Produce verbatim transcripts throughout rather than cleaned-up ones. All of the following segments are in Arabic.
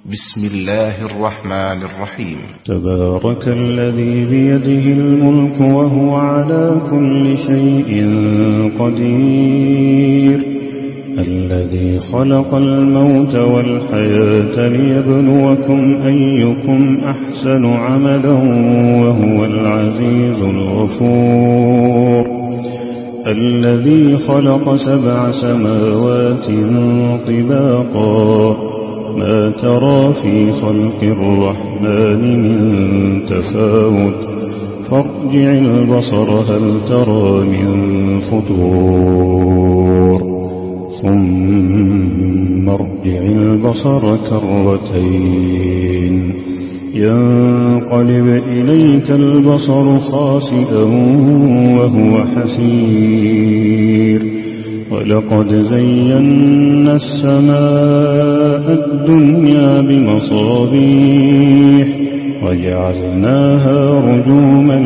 بسم الله الرحمن الرحيم. تبارك الذي بيده الملك وهو على كل شيء قدير، الذي خلق الموت والحياة ليبلوكم أيكم أحسن عملا وهو العزيز الغفور، الذي خلق سبع سماوات طباقا ما ترى في خلق الرحمن من تفاوت فارجع البصر هل ترى من فطور ثم ارجع البصر كرتين ينقلب إليك البصر خاسئا وهو حسير، ولقد زينا السماء الدنيا بمصابيح وجعلناها رجوما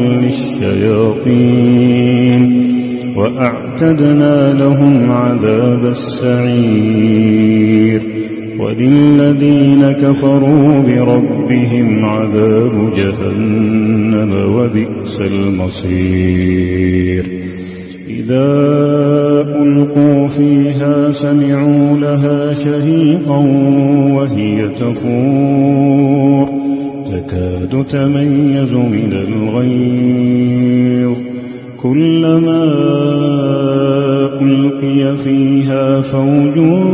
للشياطين وأعتدنا لهم عذاب السعير، وللذين كفروا بربهم عذاب جهنم وبئس المصير. إذا ألقوا فيها سمعوا لها شهيقا وهي تفور تكاد تميز من الغيظ، كلما ألقي فيها فوج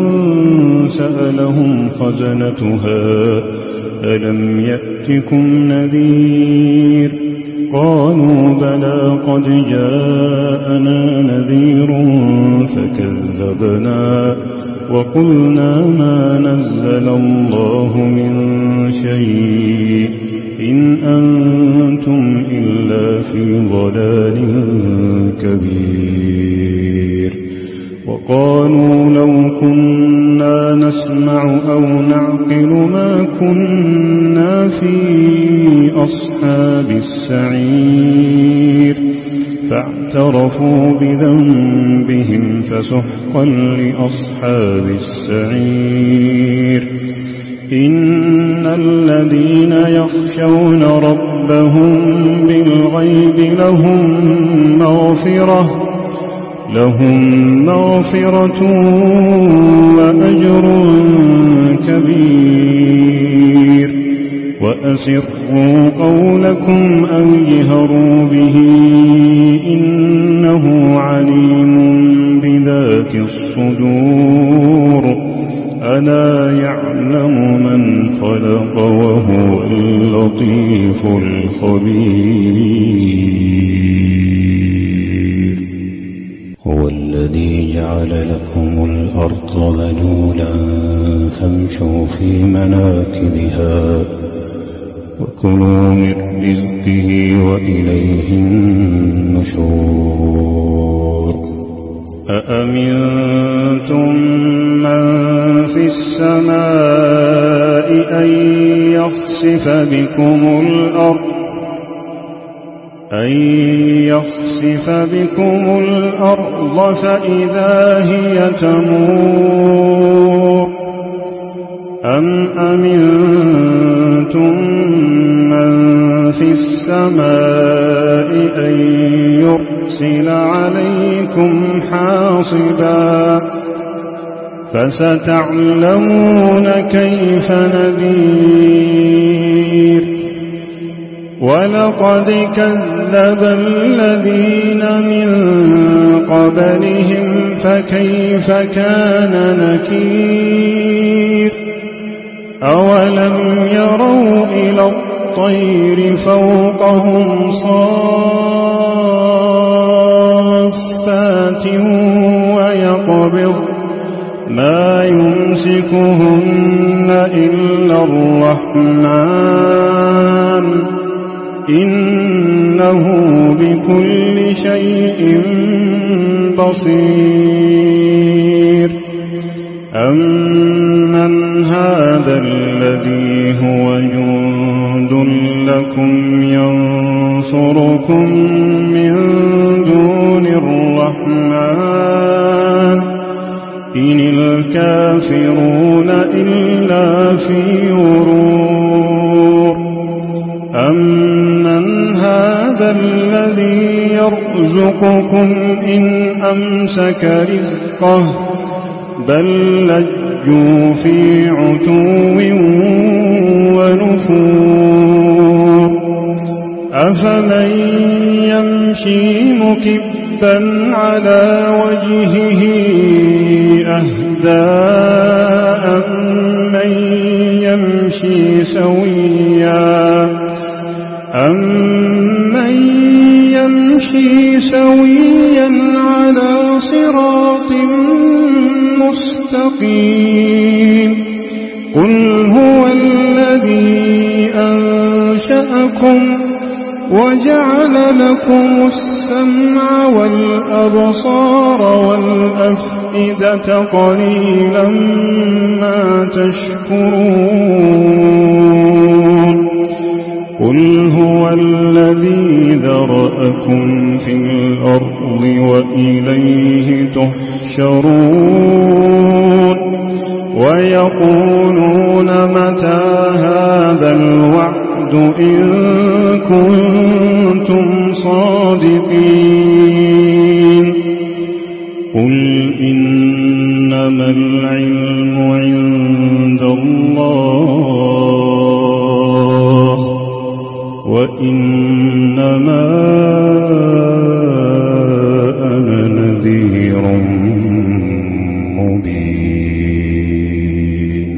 سألهم خزنتها ألم يأتكم نذير، قالوا بلى قد جاءنا نذير فكذبنا وقلنا ما نزل الله من شيء إن أنتم إلا في ضلال كبير. وقالوا لو كنا نسمع أو نعقل ما كنا في أصحاب السعير، فاعترفوا بذنبهم فسحقا لأصحاب السعير. إن الذين يخشون ربهم بالغيب لهم مغفرة لهم مغفرة وأجر كبير. وأسروا قولكم أو اجهروا به إنه عليم بذات الصدور، ألا يعلم من خلق وهو اللطيف الخبير. هو الذي جعل لكم الأرض ذلولا فامشوا في مناكبها وكلوا من رزقه وإليه النشور. أأمنتم من في السماء أن يخسف بكم الأرض أن يخسف بكم الأرض فإذا هي تمور، أم أمنتم من في السماء أن يرسل عليكم حاصبا فستعلمون كيف نذير. ولقد كذب الذين من قبلهم فكيف كان نكير. أولم يروا إلى الطير فوقهم صافات ويقبض ما يمسكهن إلا الرحمن إنه بكل شيء بصير. أمن هذا الذي هو جند لكم ينصركم من دون الرحمن إن الكافرون إلا في الغرور أمن هذا الذي يرزقكم إن أمسك رزقه بل لجوا في عتو ونفور أفمن يمشي مكبا على وجهه أهدى أمن يمشي سويا أمن يمشي سويا على صراط مستقيم قل هو الذي أنشأكم وجعل لكم السمع والأبصار والأفئدة قليلا ما تشكرون قل هو الذي ذرأكم في الأرض وإليه تحشرون ويقولون متى هذا الوعد إن كنتم صادقين قل إنما العلم عند الله وإنما أنا نذير مبين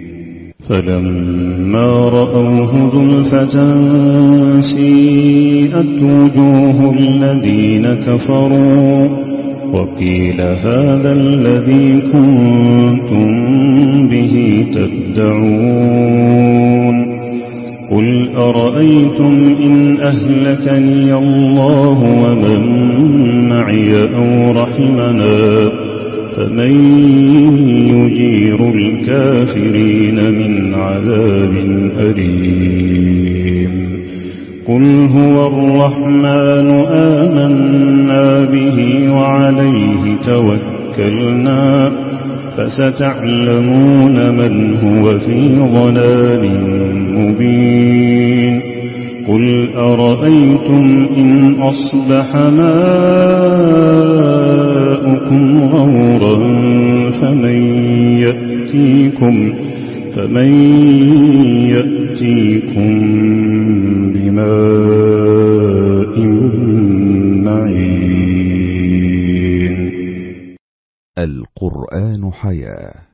فلما رأوه زلفة سيئت وجوه الذين كفروا وقيل هذا الذي كنتم به تدعون قل أرأيتم إن أهلكني الله ومن معي أو رحمنا فمن يجير الكافرين من عذاب أليم قل هو الرحمن آمنا به وعليه توكلنا فستعلمون من هو في ضلال مبين قل أرأيتم إن أصبح ماؤكم غورا فمن يأتيكم فمن يأتيكم بماء معين. القرآن حياة.